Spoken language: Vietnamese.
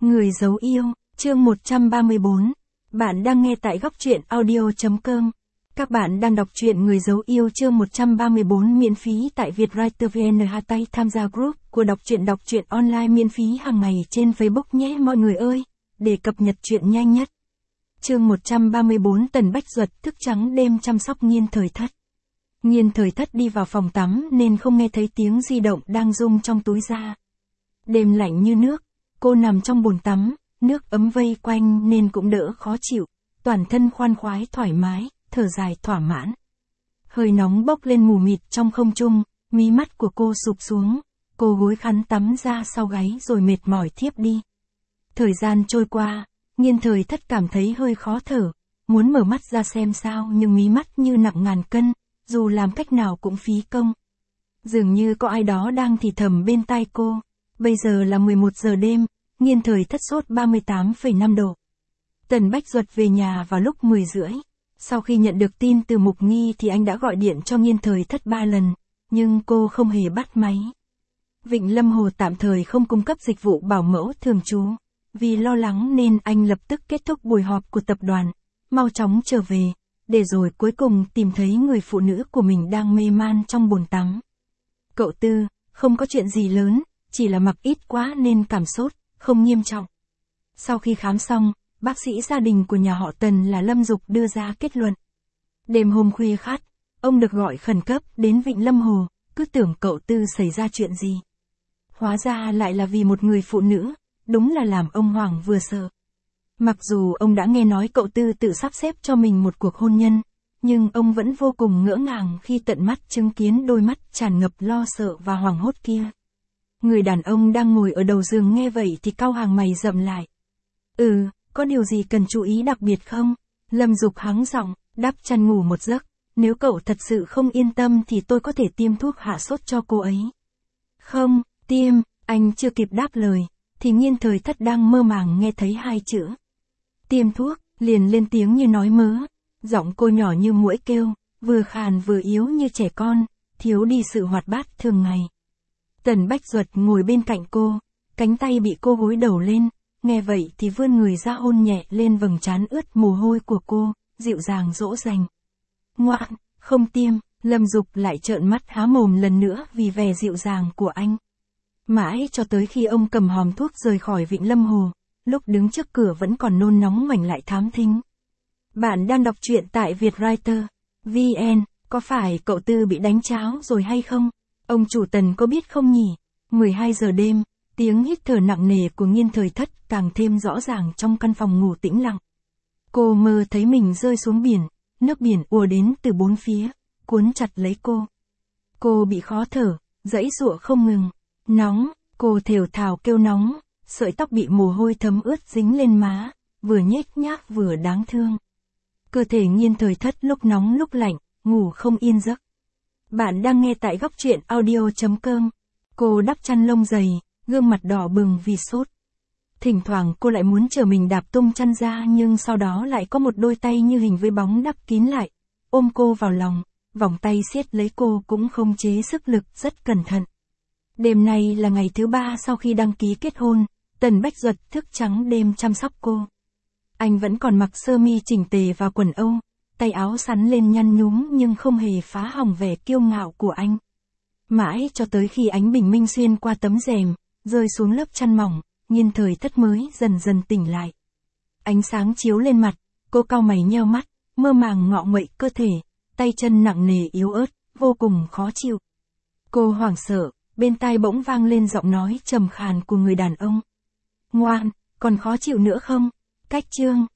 Người giấu yêu, chương 134. Bạn đang nghe tại góc truyện audio.com. Các bạn đang đọc truyện Người giấu yêu chương 134 miễn phí tại Vietwriter VN. Tay tham gia group của đọc truyện online miễn phí hàng ngày trên Facebook nhé mọi người ơi, để cập nhật truyện nhanh nhất. Chương 134 Tần Bách Duật thức trắng đêm chăm sóc Nghiên Thời Thất. Nghiên Thời Thất đi vào phòng tắm nên không nghe thấy tiếng di động đang rung trong túi ra. Đêm lạnh như nước, cô nằm trong bồn tắm, nước ấm vây quanh nên cũng đỡ khó chịu, toàn thân khoan khoái thoải mái, thở dài thỏa mãn. Hơi nóng bốc lên mù mịt trong không trung, mí mắt của cô sụp xuống, cô gối khăn tắm ra sau gáy rồi mệt mỏi thiếp đi. Thời gian trôi qua, Nghiên Thời Thất cảm thấy hơi khó thở, muốn mở mắt ra xem sao nhưng mí mắt như nặng ngàn cân, dù làm cách nào cũng phí công. Dường như có ai đó đang thì thầm bên tai cô. Bây giờ là 11 giờ đêm, Nghiên Thời Thất sốt 38,5 độ. Tần Bách Duật về nhà vào lúc 10 rưỡi. Sau khi nhận được tin từ Mục Nghi thì anh đã gọi điện cho Nghiên Thời Thất 3 lần, nhưng cô không hề bắt máy. Vịnh Lâm Hồ tạm thời không cung cấp dịch vụ bảo mẫu thường trú. Vì lo lắng nên anh lập tức kết thúc buổi họp của tập đoàn, mau chóng trở về, để rồi cuối cùng tìm thấy người phụ nữ của mình đang mê man trong bồn tắm. Cậu Tư, không có chuyện gì lớn, chỉ là mặc ít quá nên cảm sốt, không nghiêm trọng. Sau khi khám xong, bác sĩ gia đình của nhà họ Tần là Lâm Dục đưa ra kết luận. Đêm hôm khuya khát, ông được gọi khẩn cấp đến Vịnh Lâm Hồ, cứ tưởng cậu Tư xảy ra chuyện gì. Hóa ra lại là vì một người phụ nữ, đúng là làm ông hoảng vừa sợ. Mặc dù ông đã nghe nói cậu Tư tự sắp xếp cho mình một cuộc hôn nhân, nhưng ông vẫn vô cùng ngỡ ngàng khi tận mắt chứng kiến đôi mắt tràn ngập lo sợ và hoảng hốt kia. Người đàn ông đang ngồi ở đầu giường nghe vậy thì cau hàng mày rậm lại. Có điều gì cần chú ý đặc biệt không? Lâm Dục hắng giọng, đắp chăn ngủ một giấc. Nếu cậu thật sự không yên tâm thì tôi có thể tiêm thuốc hạ sốt cho cô ấy. Không, tiêm, anh chưa kịp đáp lời, thì Nghiên Thời Thất đang mơ màng nghe thấy hai chữ. Tiêm thuốc, liền lên tiếng như nói mớ. Giọng cô nhỏ như muỗi kêu, vừa khàn vừa yếu như trẻ con, thiếu đi sự hoạt bát thường ngày. Tần Bách Duật ngồi bên cạnh cô, cánh tay bị cô gối đầu lên, nghe vậy thì vươn người ra hôn nhẹ lên vầng trán ướt mồ hôi của cô, dịu dàng dỗ dành. Ngoan, không tiêm, Lâm Dục lại trợn mắt há mồm lần nữa vì vẻ dịu dàng của anh. Mãi cho tới khi ông cầm hòm thuốc rời khỏi Vịnh Lâm Hồ, lúc đứng trước cửa vẫn còn nôn nóng ngoảnh lại thám thính. Bạn đang đọc truyện tại Vietwriter VN, có phải cậu Tư bị đánh tráo rồi hay không? Ông chủ Tần có biết không nhỉ? 12 giờ đêm, tiếng hít thở nặng nề của Nghiên Thời Thất càng thêm rõ ràng trong căn phòng ngủ tĩnh lặng. Cô mơ thấy mình rơi xuống biển, nước biển ùa đến từ bốn phía, cuốn chặt lấy cô. Cô bị khó thở, giãy giụa không ngừng. Nóng, cô thều thào kêu nóng, sợi tóc bị mồ hôi thấm ướt dính lên má, vừa nhếch nhác vừa đáng thương. Cơ thể Nghiên Thời Thất lúc nóng lúc lạnh, ngủ không yên giấc. Bạn đang nghe tại góc truyện audio.com. Cô đắp chăn lông dày, gương mặt đỏ bừng vì sốt. Thỉnh thoảng cô lại muốn chờ mình đạp tung chăn ra nhưng sau đó lại có một đôi tay như hình với bóng đắp kín lại, ôm cô vào lòng, vòng tay siết lấy cô cũng không chế sức lực rất cẩn thận. Đêm nay là ngày thứ 3 sau khi đăng ký kết hôn, Tần Bách Duật thức trắng đêm chăm sóc cô. Anh vẫn còn mặc sơ mi chỉnh tề và quần âu, tay áo sắn lên nhăn nhúm nhưng không hề phá hỏng vẻ kiêu ngạo của anh. Mãi cho tới khi ánh bình minh xuyên qua tấm rèm, rơi xuống lớp chăn mỏng, Nghiên Thời Thất mới dần dần tỉnh lại. Ánh sáng chiếu lên mặt, cô cau mày nheo mắt, mơ màng ngọ nguậy cơ thể, tay chân nặng nề yếu ớt, vô cùng khó chịu. Cô hoảng sợ, bên tai bỗng vang lên giọng nói trầm khàn của người đàn ông. Ngoan, còn khó chịu nữa không? Cách chương,